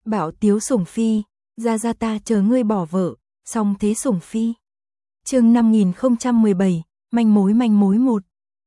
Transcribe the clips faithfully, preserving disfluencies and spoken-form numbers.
Bảo Tiếu Sủng Phi, ra ra ta chờ ngươi bỏ vợ, xong thế Sủng Phi. Chương năm nghìn không trăm mười bảy, manh mối manh mối một.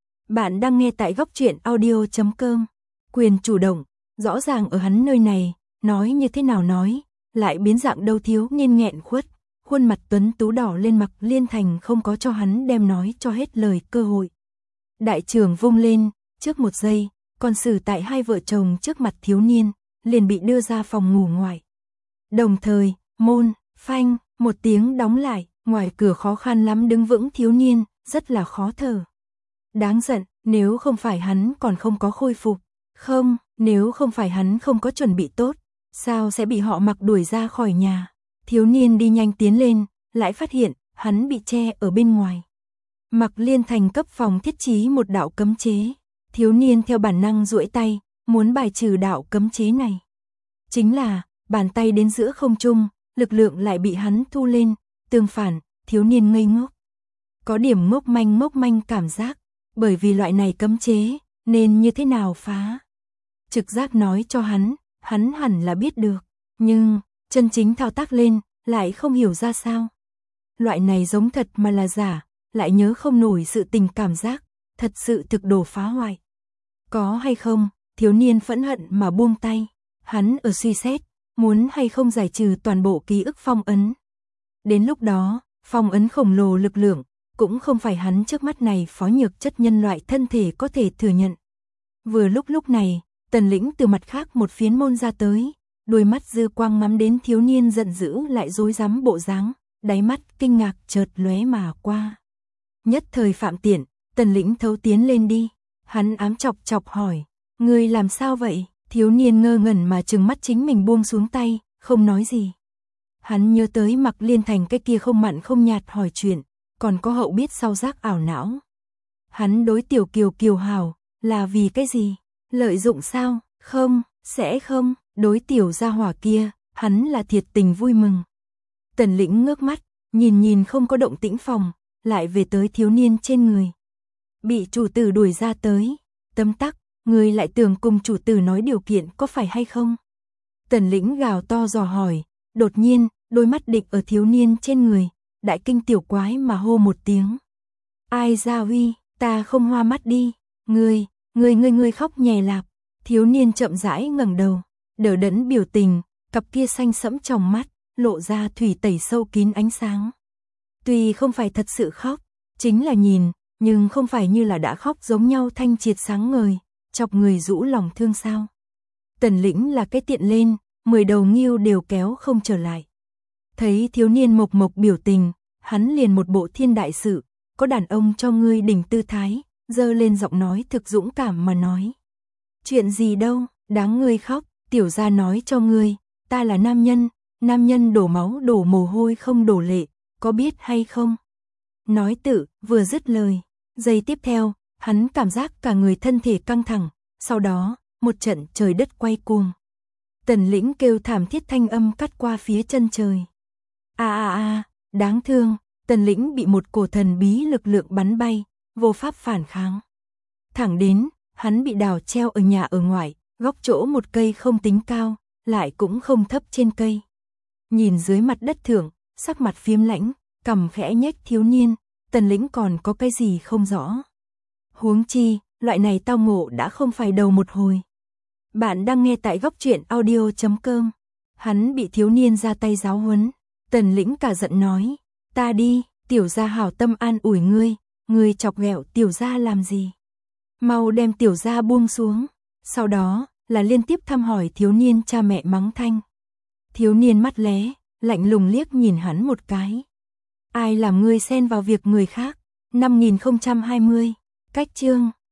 Bạn đang nghe tại góc truyện audio chấm com. Quyền chủ động, rõ ràng ở hắn nơi này, nói như thế nào nói, lại biến dạng đâu thiếu niên nghẹn khuất, khuôn mặt tuấn tú đỏ lên, Mặc Liên Thành không có cho hắn đem nói cho hết lời cơ hội. Đại trưởng vung lên, trước một giây, còn xử tại hai vợ chồng trước mặt thiếu niên, liền bị đưa ra phòng ngủ ngoài. Đồng thời, môn, phanh, một tiếng đóng lại, ngoài cửa khó khăn lắm đứng vững thiếu niên, rất là khó thở. Đáng giận, nếu không phải hắn còn không có khôi phục, không, nếu không phải hắn không có chuẩn bị tốt, sao sẽ bị họ Mặc đuổi ra khỏi nhà. Thiếu niên đi nhanh tiến lên, lại phát hiện, hắn bị che ở bên ngoài. Mặc Liên Thành cấp phòng thiết trí một đạo cấm chế. Thiếu niên theo bản năng duỗi tay, muốn bài trừ đạo cấm chế này. Chính là, bàn tay đến giữa không trung, lực lượng lại bị hắn thu lên, tương phản, thiếu niên ngây ngốc. Có điểm ngốc manh ngốc manh cảm giác, bởi vì loại này cấm chế, nên như thế nào phá. Trực giác nói cho hắn, hắn hẳn là biết được, nhưng, chân chính thao tác lên, lại không hiểu ra sao. Loại này giống thật mà là giả, lại nhớ không nổi sự tình cảm giác, thật sự thực đồ phá hoại. Có hay không, thiếu niên phẫn hận mà buông tay, hắn ở suy xét, muốn hay không giải trừ toàn bộ ký ức phong ấn. Đến lúc đó, phong ấn khổng lồ lực lượng, cũng không phải hắn trước mắt này phó nhược chất nhân loại thân thể có thể thừa nhận. Vừa lúc lúc này, Tần Lĩnh từ mặt khác một phiến môn ra tới, đôi mắt dư quang ngắm đến thiếu niên giận dữ lại rối rắm bộ dáng, đáy mắt kinh ngạc chợt lóe mà qua. Nhất thời phạm tiện, Tần Lĩnh thấu tiến lên đi, hắn ám chọc chọc hỏi, ngươi làm sao vậy? Thiếu niên ngơ ngẩn mà trừng mắt chính mình buông xuống tay, không nói gì. Hắn nhớ tới Mặc Liên Thành cái kia không mặn không nhạt hỏi chuyện, còn có hậu biết sau giác ảo não. Hắn đối Tiểu Kiều Kiều hảo, là vì cái gì? Lợi dụng sao? Không, sẽ không, đối tiểu gia hỏa kia, hắn là thiệt tình vui mừng. Tần Lĩnh ngước mắt, nhìn nhìn không có động tĩnh phòng, lại về tới thiếu niên trên người. Bị chủ tử đuổi ra tới, tấm tắc, người lại tưởng cùng chủ tử nói điều kiện có phải hay không? Tần Lĩnh gào to dò hỏi, đột nhiên, đôi mắt định ở thiếu niên trên người, đại kinh tiểu quái mà hô một tiếng. Ai ra huy, ta không hoa mắt đi, ngươi, ngươi ngươi ngươi khóc nhè lạp. Thiếu niên chậm rãi ngẩng đầu, đờ đẫn biểu tình, cặp kia xanh sẫm trong mắt, lộ ra thủy tẩy sâu kín ánh sáng. Tuy không phải thật sự khóc, chính là nhìn, nhưng không phải như là đã khóc giống nhau thanh triệt sáng ngời, chọc người rũ lòng thương sao. Tần Lĩnh là cái tiện lên, mười đầu nghiêu đều kéo không trở lại. Thấy thiếu niên mộc mộc biểu tình, hắn liền một bộ thiên đại sự, có đàn ông cho ngươi đỉnh tư thái, dơ lên giọng nói thực dũng cảm mà nói. Chuyện gì đâu, đáng ngươi khóc, tiểu gia nói cho ngươi, ta là nam nhân, nam nhân đổ máu đổ mồ hôi không đổ lệ, có biết hay không? Nói tự, vừa dứt lời, giây tiếp theo, hắn cảm giác cả người thân thể căng thẳng, sau đó, một trận trời đất quay cuồng. Tần Lĩnh kêu thảm thiết thanh âm cắt qua phía chân trời. A a a, đáng thương, Tần Lĩnh bị một cổ thần bí lực lượng bắn bay, vô pháp phản kháng. Thẳng đến, hắn bị đào treo ở nhà ở ngoài, góc chỗ một cây không tính cao, lại cũng không thấp trên cây. Nhìn dưới mặt đất thượng, sắc mặt phiếm lãnh, cằm khẽ nhếch thiếu niên, Tần Lĩnh còn có cái gì không rõ. Huống chi, loại này tao ngộ đã không phải đầu một hồi. Bạn đang nghe tại góc truyện audio chấm com. Hắn bị thiếu niên ra tay giáo huấn, Tần Lĩnh cả giận nói, ta đi, tiểu gia hảo tâm an ủi ngươi, ngươi chọc ghẹo tiểu gia làm gì? Mau đem tiểu gia buông xuống. Sau đó, là liên tiếp thăm hỏi thiếu niên cha mẹ mắng thanh. Thiếu niên mắt lé, lạnh lùng liếc nhìn hắn một cái. Ai làm ngươi xen vào việc người khác? Năm nghìn không trăm hai mươi, cách chương.